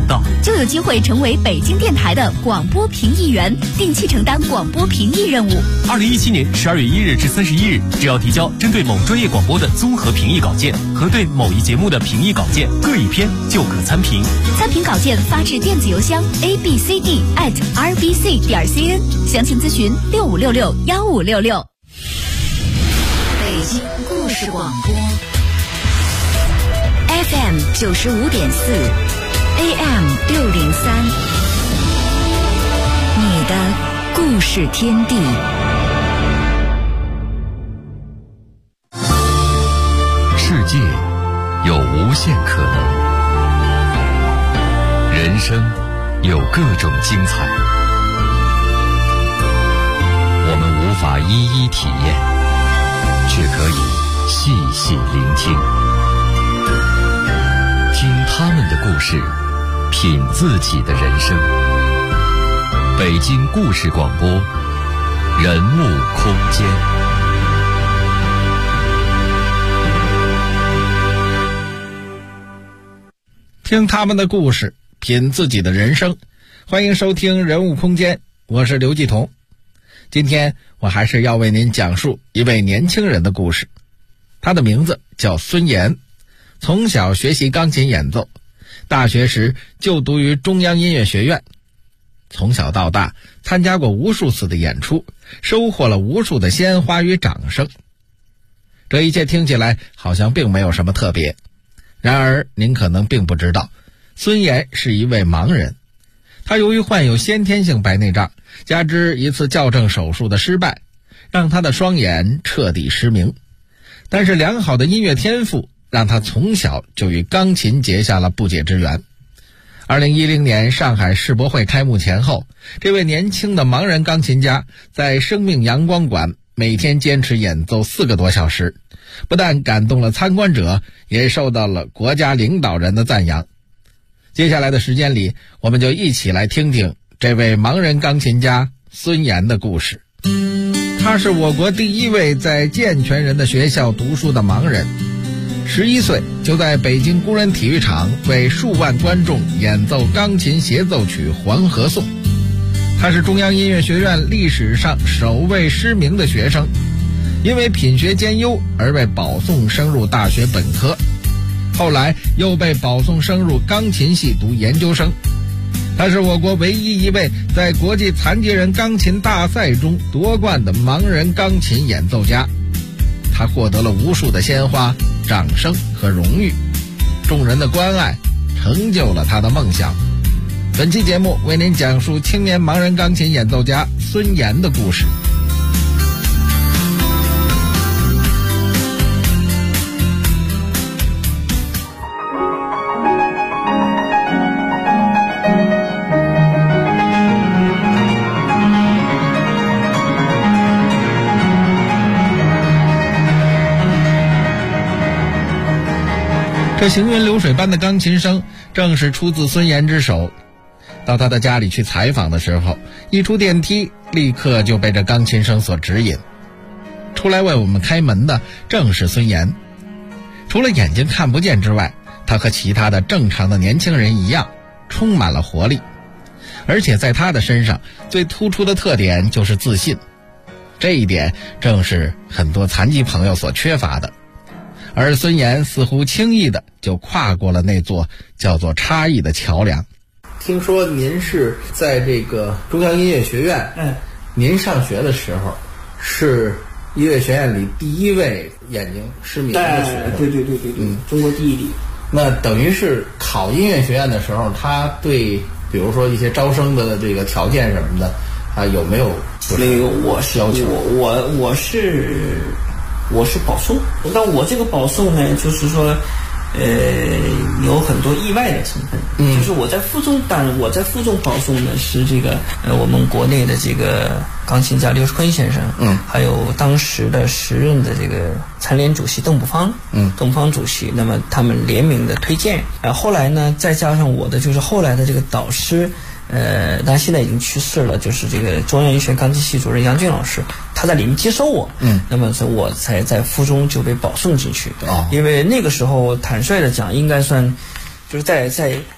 道， 就有机会成为北京电台的广播评议员，定期承担广播评议任务。 2017年12月1日至31日，只要提交针对某专业广播的综合评议稿件和对某一节目的评议稿件各一篇，就可参评。 参评稿件发至电子邮箱 abcd@rbc.cn， 详情咨询65661566。北京故事广播 FM 95.4 AM 603，你的故事天地。 世界有无限可能，人生有各种精彩，我们无法一一体验，却可以细细聆听，听他们的故事，品自己的人生。北京故事广播，人物空间。 听他们的故事，品自己的人生。欢迎收听人物空间，我是刘继彤。今天我还是要为您讲述一位年轻人的故事。他的名字叫孙岩，从小学习钢琴演奏，大学时就读于中央音乐学院。从小到大参加过无数次的演出，收获了无数的鲜花与掌声。这一切听起来好像并没有什么特别，然而您可能并不知道，孙岩是一位盲人。他由于患有先天性白内障，加之一次矫正手术的失败，让他的双眼彻底失明。但是良好的音乐天赋让他从小就与钢琴结下了不解之缘。2010年上海世博会开幕前后，这位年轻的盲人钢琴家在生命阳光馆每天坚持演奏4个多小时，不但感动了参观者，也受到了国家领导人的赞扬。接下来的时间里，我们就一起来听听这位盲人钢琴家孙岩的故事。他是我国第一位在健全人的学校读书的盲人，11岁就在北京工人体育场为数万观众演奏钢琴协奏曲《黄河颂》。他是中央音乐学院历史上首位失明的学生，因为品学兼优而被保送升入大学本科，后来又被保送升入钢琴系读研究生。他是我国唯一一位在国际残疾人钢琴大赛中夺冠的盲人钢琴演奏家。他获得了无数的鲜花、掌声和荣誉，众人的关爱成就了他的梦想。本期节目为您讲述青年盲人钢琴演奏家孙岩的故事。这行云流水般的钢琴声正是出自孙岩之手。到他的家里去采访的时候，一出电梯立刻就被这钢琴声所指引。出来为我们开门的正是孙岩。除了眼睛看不见之外，他和其他的正常的年轻人一样，充满了活力。而且在他的身上最突出的特点就是自信，这一点正是很多残疾朋友所缺乏的。而孙岩似乎轻易的就跨过了那座叫做差异的桥梁。听说您是在这个中央音乐学院，您上学的时候是音乐学院里第一位眼睛失明的学生。 对，中国第一例。 那等于是考音乐学院的时候，他对比如说一些招生的这个条件什么的有没有那个我是保送，但我这个保送呢，就是说有很多意外的成分。就是我在附中，当然我在附中保送呢是这个我们国内的这个钢琴家刘世坤先生，还有当时的时任的这个残联主席邓卜方，邓卜方主席，那么他们联名的推荐，后来呢再加上我的就是后来的这个导师，但现在已经去世了，就是这个中央音乐学院钢琴系主任杨军老师，他在里面接收我，那么所以我才在附中就被保送进去。因为那个时候坦率的讲，应该算就是在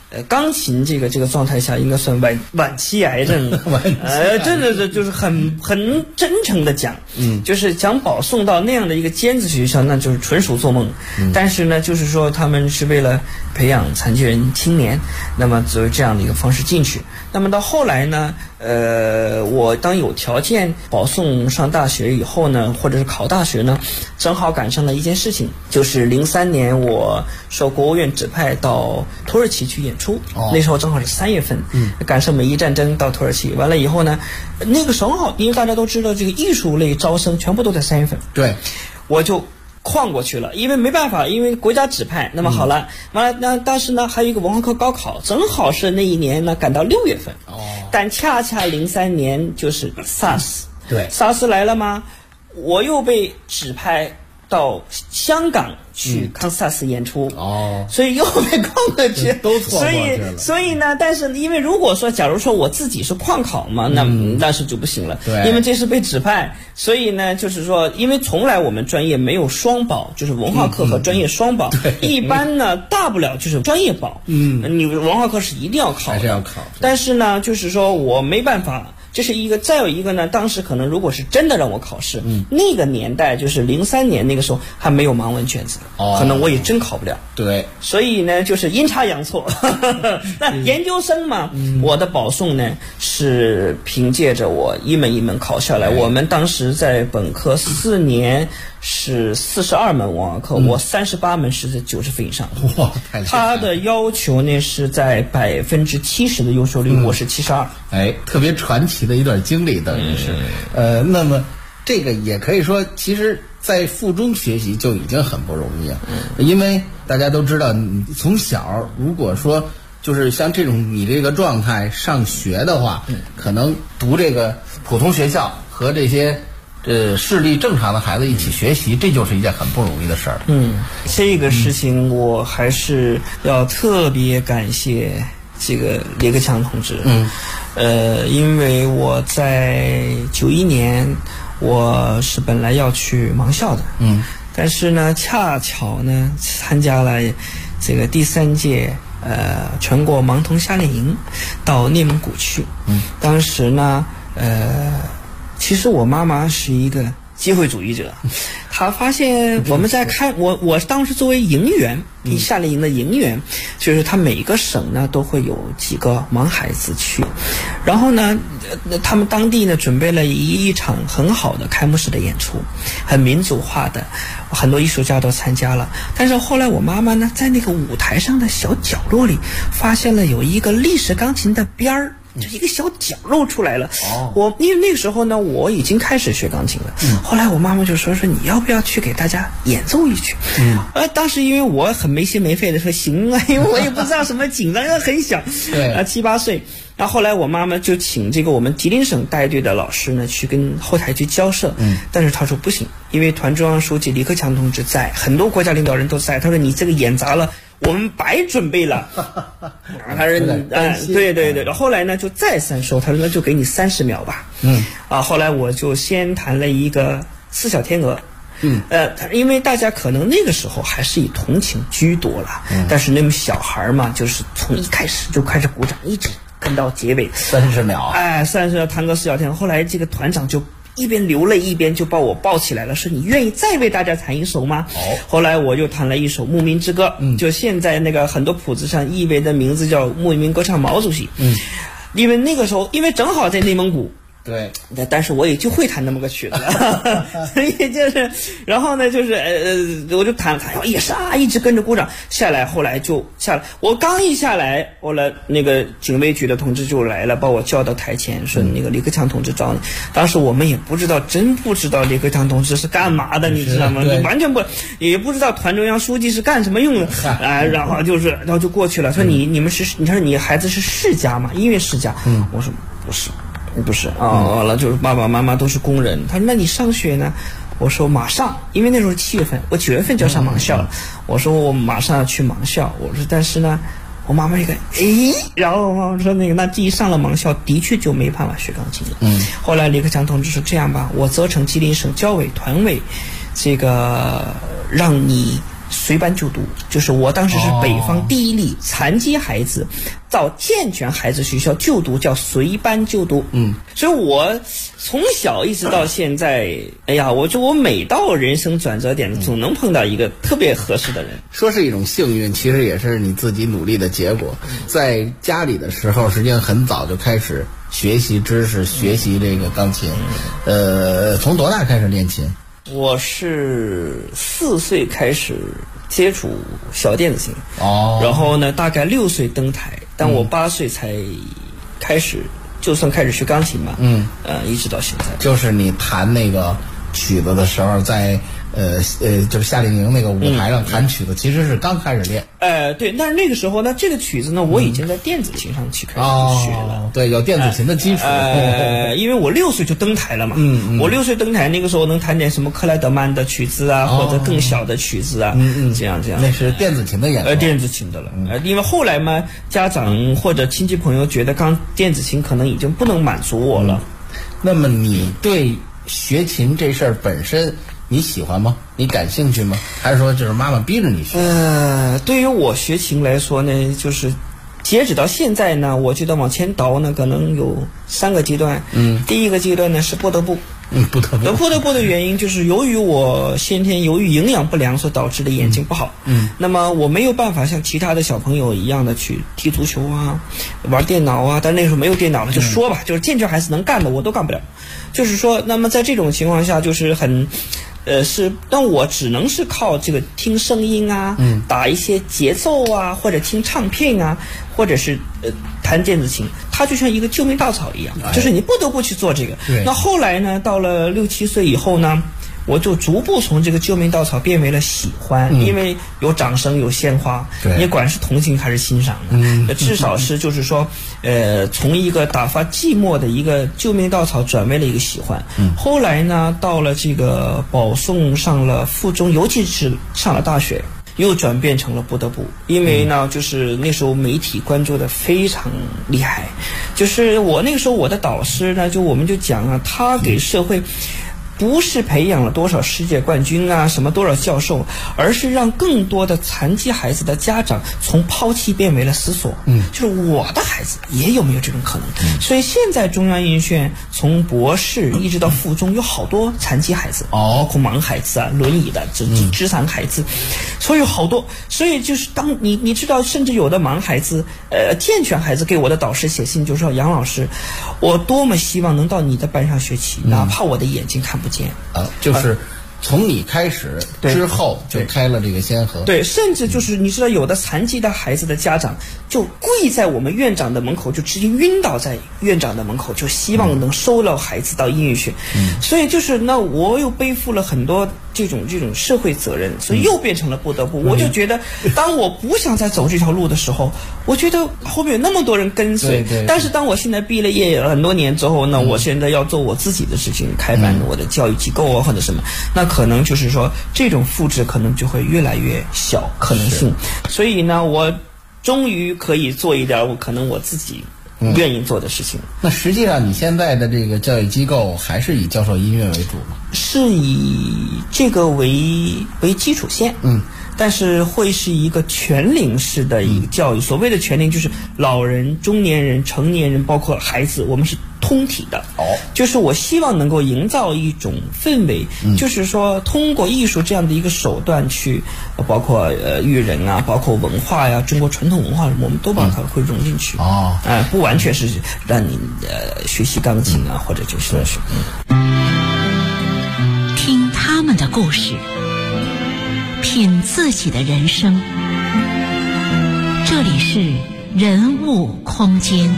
钢琴这个状态下应该算晚期癌症。真的是就是很真诚的讲，就是想保送到那样的一个尖子学校，那就是纯属做梦。但是呢，就是说他们是为了培养残疾人青年，那么作为这样的一个方式进去。那么到后来呢，我当有条件保送上大学以后呢，或者是考大学呢，正好赶上了一件事情，就是03年我受国务院指派到土耳其去演出。那时候正好是3月份，赶上美伊战争到土耳其，完了以后呢，那个时候因为大家都知道这个艺术类招生全部都在3月份， 对， 我就旷过去了，因为没办法，因为国家指派。那么好了，完了，那当时呢还有一个文化课高考，正好是那一年呢赶到6月份。但恰恰03年就是 SARS， 对 ，SARS 来了吗？我又被指派到香港去抗 SARS 演出，所以又被旷过去， 都错过去了。 所以呢，但是因为如果说，假如说我自己是旷考嘛，那是就不行了， 对， 因为这是被指派，所以呢，就是说，因为从来我们专业没有双保，就是文化课和专业双保，一般呢，大不了就是专业保，你文化课是一定要考的， 还是要考， 但是呢，就是说我没办法。这是一个，再有一个呢，当时可能如果是真的让我考试，那个年代就是03年那个时候还没有盲文卷子，可能我也真考不了。 对， 所以呢，就是阴差阳错。那研究生嘛，我的保送呢是凭借着我一门一门考下来。我们当时在本科4年是42门文化课，我38门是在90分以上。 哇，太厉害了！ 他的要求呢是在70%的优秀率，我是72。 特别传奇的一段经历，等于是。那么这个也可以说，其实在附中学习就已经很不容易了，因为大家都知道，你从小如果说就是像这种你这个状态上学的话，可能读这个普通学校和这些视力正常的孩子一起学习，这就是一件很不容易的事儿。 这个事情我还是要特别感谢这个李克强同志。因为我在91年我是本来要去盲校的，但是呢，恰巧呢参加了这个第3届全国盲童夏令营，到内蒙古去。当时呢，其实我妈妈是一个机会主义者，她发现我们在看我当时作为营员，夏令营的营员，就是他每个省呢都会有几个盲孩子去，然后呢，他们当地呢准备了一场很好的开幕式的演出，很民族化的，很多艺术家都参加了。但是后来我妈妈呢，在那个舞台上的小角落里，发现了有一个立式钢琴的边儿。就一个小角露出来了。因为那个时候呢，我已经开始学钢琴了。后来我妈妈就说你要不要去给大家演奏一曲？当时因为我很没心没肺的说行啊，因为我也不知道什么紧张，很小，7、8岁。然后后来我妈妈就请这个我们吉林省带队的老师呢去跟后台去交涉。但是他说不行，因为团中央书记李克强同志在，很多国家领导人都在。他说你这个演砸了，我们白准备了。他说对。后来呢就再三说，他说那就给你30秒吧。后来我就先弹了一个4小天鹅。因为大家可能那个时候还是以同情居多了，但是那么小孩嘛，就是从一开始就开始鼓掌，一直跟到结尾 30秒。 30秒弹个4小天鹅。后来这个团长就一边流泪一边就把我抱起来了，说你愿意再为大家弹一首吗？后来我就弹了一首《牧民之歌》，就现在那个很多谱子上译为的名字叫《牧民歌唱毛主席》。因为那个时候，因为正好在内蒙古。 对， 但是我也就会弹那么个曲子了，所以就是，然后呢，就是我就弹，也是一直跟着鼓掌下来，后来就下来。我刚一下来，后来那个警卫局的同志就来了，把我叫到台前，说那个李克强同志找你。当时我们也不知道，真不知道李克强同志是干嘛的，你知道吗？完全也不知道团中央书记是干什么用的然后就过去了，说你们是，你说你孩子是世家吗？音乐世家？我说不是完了就是爸爸妈妈都是工人。他说那你上学呢？我说马上，因为那时候7月份，我9月份就要上盲校了。我说我马上要去盲校。我说但是呢，我妈妈一个然后我妈妈说那第一上了盲校，的确就没办法学钢琴了。后来李克强同志说这样吧，我责成吉林省教委团委，这个让你随班就读，就是我当时是北方第一例残疾孩子到健全孩子学校就读，叫随班就读。所以我从小一直到现在，哎呀，我每到人生转折点，总能碰到一个特别合适的人。 说是一种幸运，其实也是你自己努力的结果。在家里的时候，实际上很早就开始学习知识，学习这个钢琴。从多大开始练琴？ 我是4岁开始接触小电子琴，然后呢，大概6岁登台，但我8岁才开始，就算开始学钢琴嘛，一直到现在。就是你弹那个曲子的时候，在就是夏令营那个舞台上弹曲子，其实是刚开始练。对，但是那个时候呢，这个曲子呢，我已经在电子琴上去开始学了。对，有电子琴的基础。因为我6岁就登台了嘛。我6岁登台，那个时候能弹点什么克莱德曼的曲子啊，或者更小的曲子啊，这样。那是电子琴的演奏。电子琴的了。因为后来嘛，家长或者亲戚朋友觉得电子琴可能已经不能满足我了。那么你对学琴这事儿本身，你喜欢吗？你感兴趣吗？还是说就是妈妈逼着你学？对于我学琴来说呢，就是截止到现在呢，我觉得往前倒呢，可能有3个阶段。第一个阶段呢是不得不。不得不的原因就是由于我先天由于营养不良所导致的眼睛不好。那么我没有办法像其他的小朋友一样的去踢足球啊，玩电脑啊，但那时候没有电脑了，就说吧，就是健全孩子能干的我都干不了。就是说，那么在这种情况下，就是但我只能是靠这个听声音啊，打一些节奏啊，或者听唱片啊，或者是弹电子琴，它就像一个救命稻草一样，就是你不得不去做这个。那后来呢，到了6、7岁以后呢，我就逐步从这个救命稻草变为了喜欢，因为有掌声有鲜花，你管是同情还是欣赏的，至少是就是说，从一个打发寂寞的一个救命稻草转为了一个喜欢。后来呢，到了这个保送上了附中，尤其是上了大学，又转变成了不得不，因为呢，就是那时候媒体关注的非常厉害，就是我那个时候我的导师呢，我们就讲啊，他给社会不是培养了多少世界冠军啊，什么多少教授，而是让更多的残疾孩子的家长从抛弃变为了思索。就是我的孩子也有没有这种可能？所以现在中央音乐学院从博士一直到附中有好多残疾孩子，包括盲孩子啊、轮椅的、肢残孩子，所以有好多。所以就是当你知道，甚至有的盲孩子、健全孩子给我的导师写信，就说杨老师，我多么希望能到你的班上学习，哪怕我的眼睛看不见。就是从你开始之后就开了这个先河。对，甚至就是你知道，有的残疾的孩子的家长就跪在我们院长的门口，就直接晕倒在院长的门口，就希望能收了孩子到音乐学。所以就是那我又背负了很多这种社会责任，所以又变成了不得不。我就觉得，当我不想再走这条路的时候，我觉得后面有那么多人跟随。但是当我现在毕了业很多年之后呢，我现在要做我自己的事情，开办我的教育机构啊或者什么，那可能就是说这种复制可能就会越来越小可能性。所以呢，我终于可以做一点可能我自己愿意做的事情。那实际上你现在的这个教育机构还是以教授音乐为主吗？是以这个为基础线。但是会是一个全龄式的一个教育。所谓的全龄就是老人、中年人、成年人，包括孩子，我们是通体的。就是我希望能够营造一种氛围，就是说通过艺术这样的一个手段去，包括育人啊，包括文化呀，中国传统文化，我们都把它会融进去。不完全是让你学习钢琴啊，或者就是听他们的故事，品自己的人生。这里是人物空间。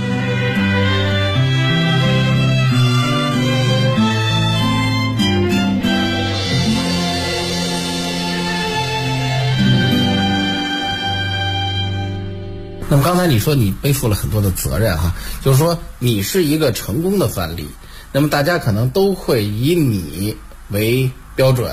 那么刚才你说你背负了很多的责任哈，就是说你是一个成功的范例，那么大家可能都会以你为标准，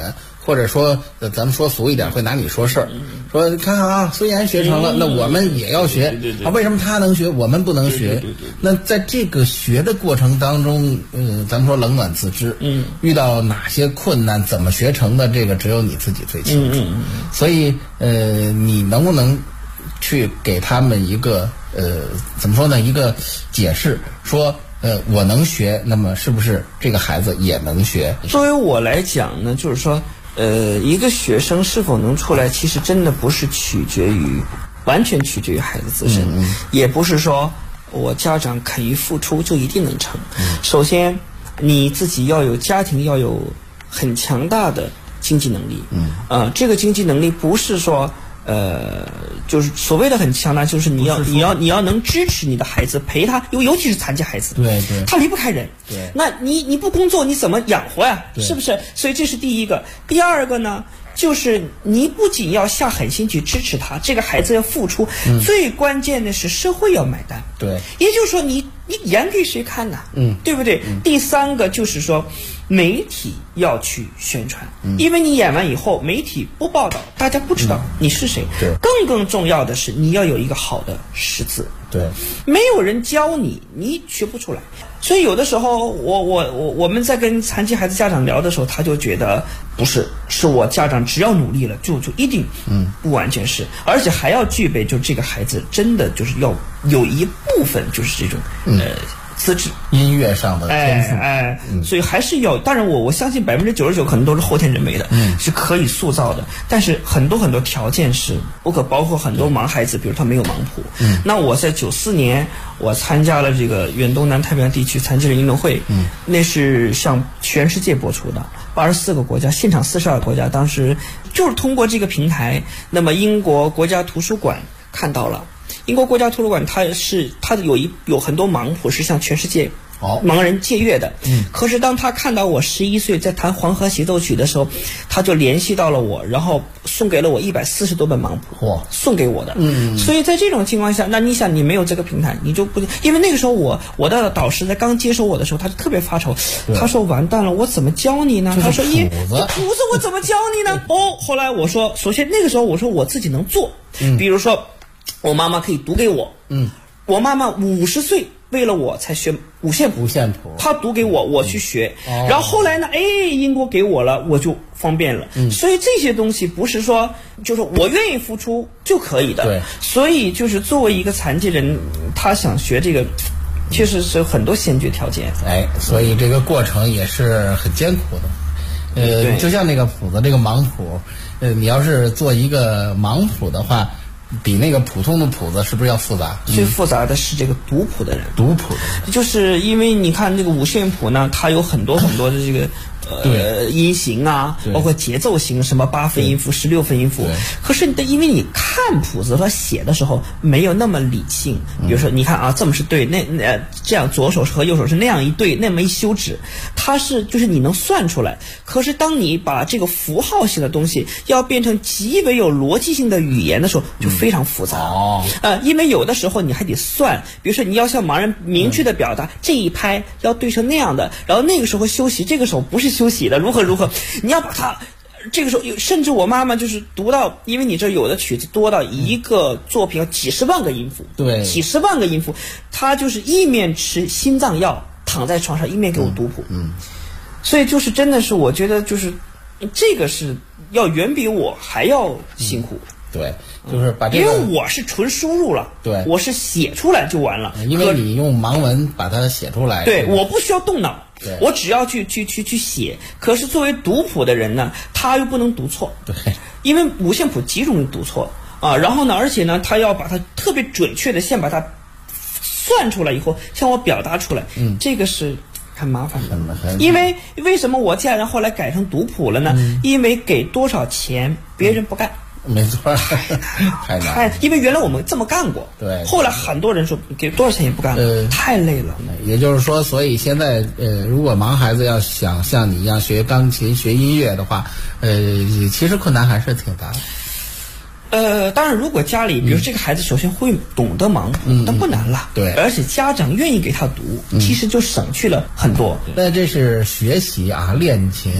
或者说咱们说俗一点，会拿你说事儿，说看看啊，孙岩学成了，那我们也要学，为什么他能学，我们不能学？那在这个学的过程当中，咱们说冷暖自知，遇到哪些困难，怎么学成的，这个只有你自己最清楚。所以你能不能去给他们一个怎么说呢？一个解释，说我能学，那么是不是这个孩子也能学？ 作为我来讲呢，就是说，一个学生是否能出来，其实真的不是完全取决于孩子自身，也不是说我家长肯于付出就一定能成。首先，你自己要有家庭，要有很强大的经济能力。这个经济能力不是说。就是所谓的很强大，就是你要能支持你的孩子，陪他，尤其是残疾孩子， 对， 他离不开人， 对， 那你不工作你怎么养活呀？是不是？所以这是第一个。第二个呢，就是你不仅要下狠心去支持他，这个孩子要付出，最关键的是社会要买单， 对， 也就是说你演给谁看呢？对不对？第三个就是说，媒体要去宣传，因为你演完以后，媒体不报道，大家不知道你是谁。 对， 更重要的是，你要有一个好的识字。 对， 没有人教你，你学不出来。所以有的时候，我们在跟残疾孩子家长聊的时候，他就觉得不是我家长只要努力了，就一定不完全是，而且还要具备，就这个孩子真的就是要有一部分就是这种资质， 音乐上的天赋， 所以还是要。当然我相信99%可能都是后天人为的，是可以塑造的。但是很多条件是不可，包括很多盲孩子，比如他没有盲谱。那我在94年，我参加了这个远东南太平洋地区残疾人运动会，那是向全世界播出的，84个国家，现场42个国家，当时就是通过这个平台，那么英国国家图书馆看到了。英国国家图书馆它有很多盲谱是向全世界盲人借阅的。可是当他看到我11岁在弹《黄河协奏曲》的时候，他就联系到了我，然后送给了我140多本盲谱，送给我的。所以在这种情况下，那你想你没有这个平台，你就不，因为那个时候我的导师在刚接手我的时候，他就特别发愁，他说完蛋了，我怎么教你呢？他说谱子我怎么教你呢？后来我说，首先那个时候我说我自己能做，比如说。我妈妈可以读给我，我妈妈50岁为了我才学五线谱，她读给我，我去学，然后后来呢，英国给我了，我就方便了。所以这些东西不是说就是我愿意付出就可以的。 对， 所以就是作为一个残疾人，他想学这个，其实是很多先决条件。 所以这个过程也是很艰苦的。就像那个谱子，这个盲谱，你要是做一个盲谱的话。比那个普通的谱子是不是要复杂？ 最复杂的是这个读谱的人。就是因为你看这个五线谱呢，它有很多的这个音型啊，包括节奏型，什么8分音符、16分音符。可是因为你看谱子和写的时候没有那么理性，比如说你看啊，这么是对，那这样左手和右手是那样一对，那么一休止，它是就是你能算出来。可是当你把这个符号性的东西要变成极为有逻辑性的语言的时候，就非常复杂。因为有的时候你还得算，比如说你要向盲人明确的表达这一拍要对成那样的，然后那个时候休息，这个手不是休息的，如何，你要把它这个时候，甚至我妈妈就是读到，因为你这有的曲子多到一个作品要几十万个音符，几十万个音符，她就是一面吃心脏药躺在床上，一面给我读谱。所以就是真的是我觉得就是这个是要远比我还要辛苦。 对，就是把这个， 因为我是纯输入了， 对， 我是写出来就完了， 因为你用盲文把它写出来， 对，我不需要动脑，我只要去写。可是作为读谱的人呢，他又不能读错， 对， 因为五线谱极容易读错啊。然后呢，而且呢，他要把它特别准确的先把它算出来以后，向我表达出来，这个是很麻烦的。因为什么我家人后来改成读谱了呢？因为给多少钱别人不干。 没错，太难。 因为原来我们这么干过， 对。 后来很多人说给多少钱也不干了，太累了。 也就是说，所以现在如果盲孩子要想像你一样学钢琴、学音乐的话，其实困难还是挺大的。 当然，如果家里比如这个孩子首先会懂得盲谱，那不难了。 对， 而且家长愿意给他读，其实就省去了很多。 那这是学习啊，练琴。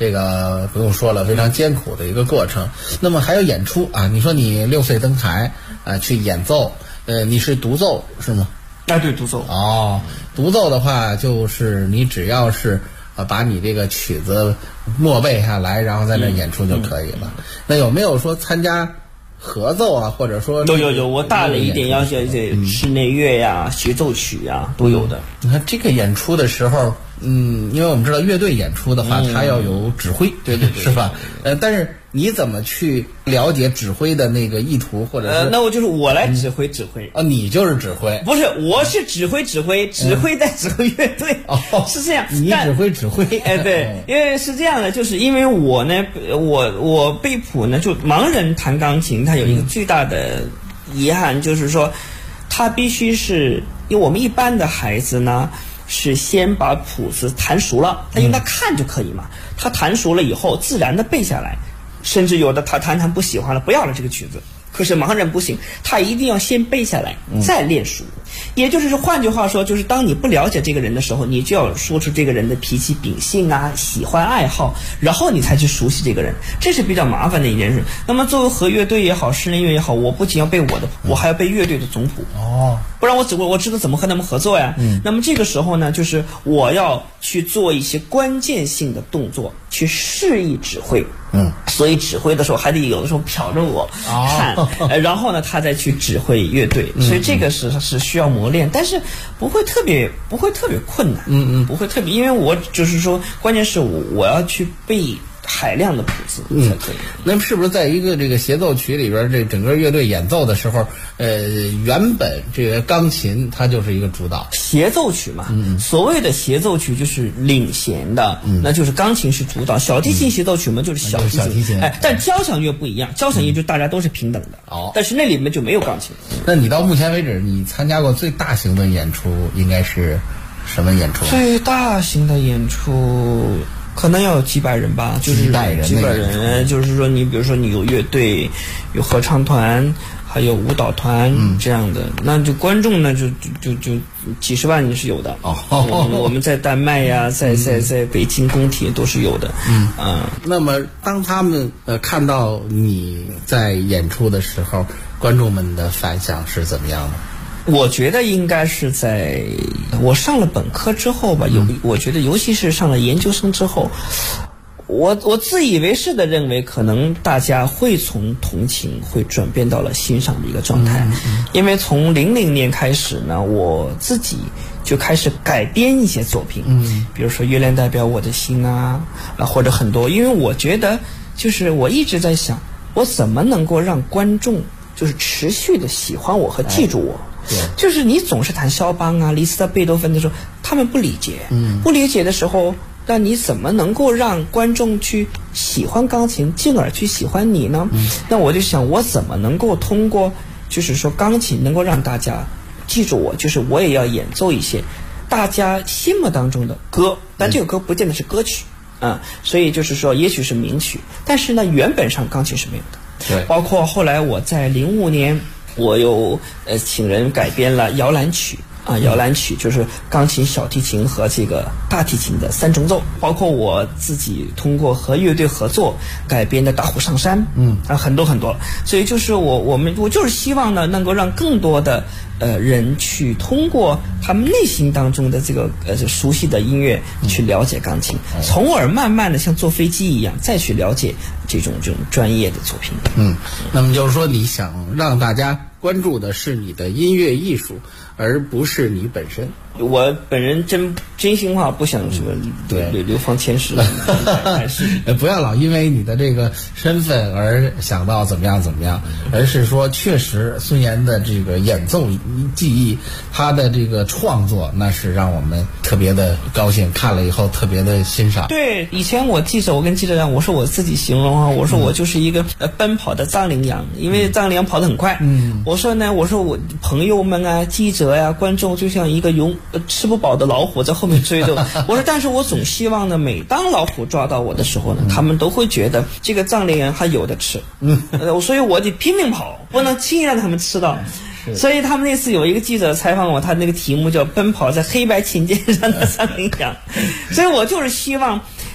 这个不用说了，非常艰苦的一个过程。那么还有演出啊，你说你6岁登台去演奏，你是独奏是吗？ 啊，对，独奏。 哦，独奏的话就是你只要是把你这个曲子默背下来，然后在那演出就可以了。那有没有说参加合奏啊，或者说有，我大了一点要这室内乐呀、协奏曲呀都有的。 你看这个演出的时候，因为我们知道乐队演出的话，它要有指挥， 对， 是吧？但是你怎么去了解指挥的那个意图，或者是那我来指挥你就是指挥？ 不是，我是指挥在指挥乐队。是这样， 你指挥。 对，因为是这样的，就是因为我呢，我贝普呢，就盲人弹钢琴，它有一个最大的遗憾，就是说，他必须是因为我们一般的孩子呢。是先把谱子弹熟了，他应该看就可以嘛。他弹熟了以后，自然的背下来，甚至有的他弹不喜欢了，不要了这个曲子。可是盲人不行，他一定要先背下来，再练熟。也就是说，换句话说，就是当你不了解这个人的时候，你就要说出这个人的脾气秉性啊、喜欢爱好，然后你才去熟悉这个人，这是比较麻烦的一件事。那么作为和乐队也好，室内乐也好，我不仅要背我的谱，我还要背乐队的总谱。不然我知道怎么和他们合作呀。那么这个时候呢，就是我要去做一些关键性的动作，去示意指挥。所以指挥的时候还得有的时候瞟着我看，然后呢他再去指挥乐队。所以这个是需要磨练，但是不会特别困难。不会特别，因为我就是说，关键是我要去背海量的谱子才可以。 那是不是在一个这个协奏曲里边，这整个乐队演奏的时候，原本这个钢琴它就是一个主导协奏曲嘛？所谓的协奏曲就是领衔的，那就是钢琴是主导。小提琴协奏曲嘛，就是小提琴。但交响乐不一样，交响乐就大家都是平等的。但是那里面就没有钢琴。 那你到目前为止，你参加过最大型的演出应该是什么演出？ 最大型的演出。可能要有几百人吧，就是几百人，就是说你比如说你有乐队，有合唱团，还有舞蹈团这样的，那就观众呢就几十万也是有的。我们在丹麦呀，在北京工体都是有的。 那么当他们看到你在演出的时候，观众们的反响是怎么样的？ 我觉得应该是在我上了本科之后吧，我觉得尤其是上了研究生之后，我自以为是的认为，可能大家会从同情会转变到了欣赏的一个状态。因为从00年开始呢，我自己就开始改编一些作品，比如说《月亮代表我的心》啊，或者很多，因为我觉得就是我一直在想，我怎么能够让观众就是持续的喜欢我和记住我。就是你总是弹肖邦啊、李斯特、贝多芬的时候，他们不理解，不理解的时候，那你怎么能够让观众去喜欢钢琴，进而去喜欢你呢？那我就想，我怎么能够通过，就是说钢琴能够让大家记住我，就是我也要演奏一些大家心目当中的歌，但这个歌不见得是歌曲所以就是说，也许是名曲，但是呢，原本上钢琴是没有的。 对， 包括后来我在05年。我又请人改编了摇篮曲摇篮曲就是钢琴、小提琴和这个大提琴的3重奏，包括我自己通过和乐队合作改编的《打虎上山》，很多很多。所以就是我就是希望呢，能够让更多的人去通过他们内心当中的这个熟悉的音乐去了解钢琴，从而慢慢的像坐飞机一样再去了解这种专业的作品。 那么就是说，你想让大家关注的是你的音乐艺术，而不是你本身。 我本人真心话不想什么流芳千世还是不要老因为你的这个身份而想到怎么样，而是说确实孙岩的这个演奏技艺，他的这个创作，那是让我们特别的高兴，看了以后特别的欣赏。 对，以前我跟记者讲，我说我自己形容我说我就是一个奔跑的藏羚羊，因为藏羚羊跑得很快。我说我朋友们啊、记者呀、观众就像一个吃不饱的老虎在后面追着我说，但是我总希望呢，每当老虎抓到我的时候呢，他们都会觉得这个藏羚羊还有的吃。所以我得拼命跑，不能轻易让他们吃到。所以他们那次有一个记者采访我，他那个题目叫《奔跑在黑白琴键上的藏羚羊》。所以我就是希望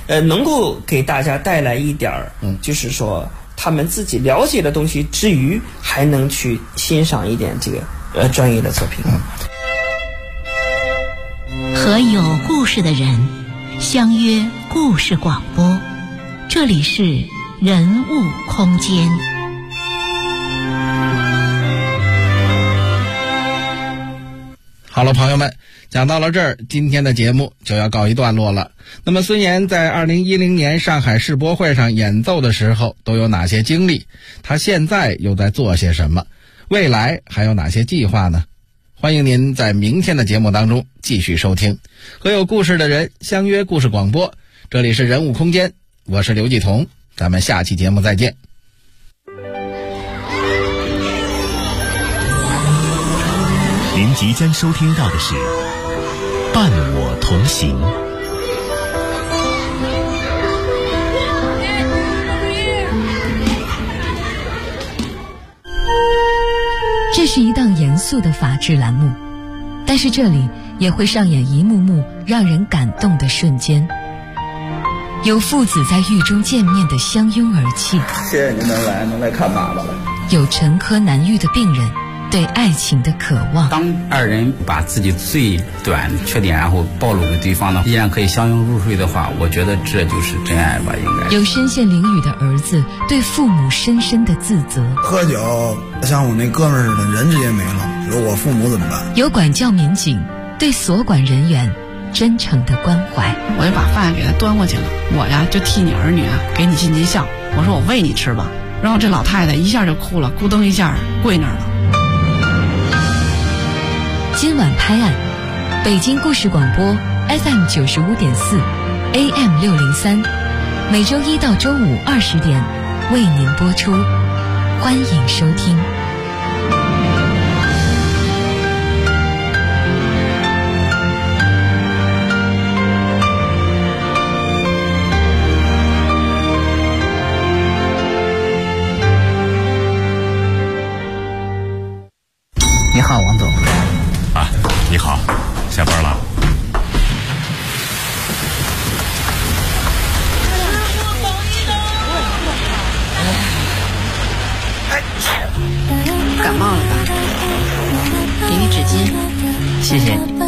能够给大家带来一点就是说他们自己了解的东西之余，还能去欣赏一点这个专业的作品。 和有故事的人相约故事广播，这里是人物空间。 好了，朋友们，讲到了这儿，今天的节目就要告一段落了。那么孙岩在2010年上海世博会上演奏的时候都有哪些经历？他现在又在做些什么？未来还有哪些计划呢？欢迎您在明天的节目当中继续收听。和有故事的人相约故事广播，这里是人物空间，我是刘继彤，咱们下期节目再见。 您即将收听到的是《伴我同行》。 这是一档严肃的法制栏目，但是这里也会上演一幕幕让人感动的瞬间。有父子在狱中见面的相拥而泣， 谢谢您能来看爸爸了。 有沉疴难愈的病人对爱情的渴望。 当二人把自己最短缺点然后暴露给对方呢，依然可以相拥入睡的话，我觉得这就是真爱吧，应该。 有身陷囹圄的儿子对父母深深的自责。 喝酒像我那哥们儿似的，人直接没了，有我父母怎么办？ 有管教民警对所管人员真诚的关怀。 我就把饭给他端过去了，我呀就替你儿女啊给你尽尽孝，我说我喂你吃吧。然后这老太太一下就哭了，咕噔一下跪那儿了。 今晚拍案，北京故事广播 FM 95.4 AM 603，每周一到周五20点为您播出，欢迎收听。 你好，王总。 啊，你好，下班了。 感冒了吧？给你纸巾。 谢谢你。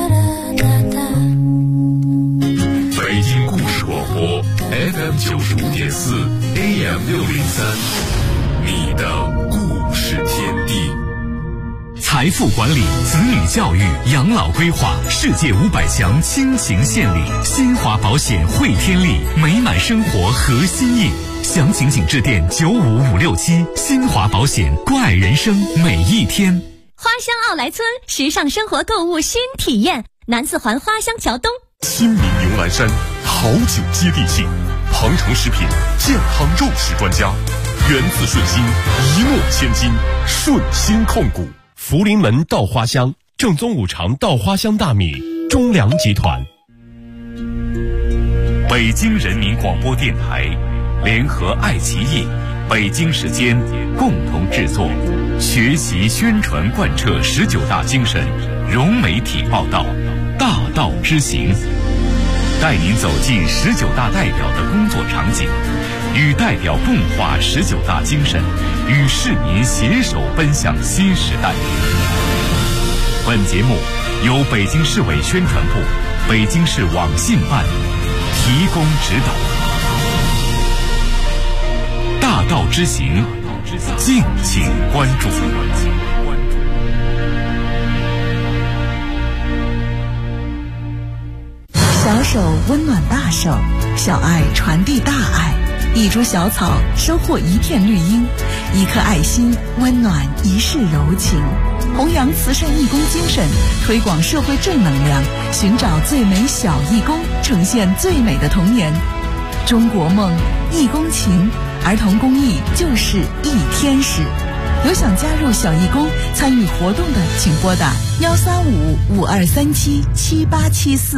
北京故事广播 FM 95.4 AM 603，你的故事天地。 财富管理、子女教育、养老规划，世界500强倾情献礼，新华保险汇天利，美满生活核心印。详情请致电95567，新华保险，关爱人生每一天。 花乡奥莱村时尚生活购物新体验，南四环花乡桥东。 新民牛栏山，好酒接地气，庞城食品健康肉食专家，源自顺心，一诺千金，顺心控股。福临门稻花香，正宗五常稻花香大米，中粮集团。北京人民广播电台联合爱奇艺、北京时间共同制作，学习宣传贯彻19大精神，融媒体报道，大道之行，带您走进19大代表的工作场景，与代表共话19大精神，与市民携手奔向新时代。本节目由北京市委宣传部、北京市网信办提供指导。大道之行，敬请关注。 小手温暖大手，小爱传递大爱，一株小草收获一片绿荫，一颗爱心温暖一世柔情。弘扬慈善义工精神，推广社会正能量，寻找最美小义工，呈现最美的童年。中国梦，义工情，儿童公益就是一天使。有想加入小义工参与活动的，请拨打13552377874。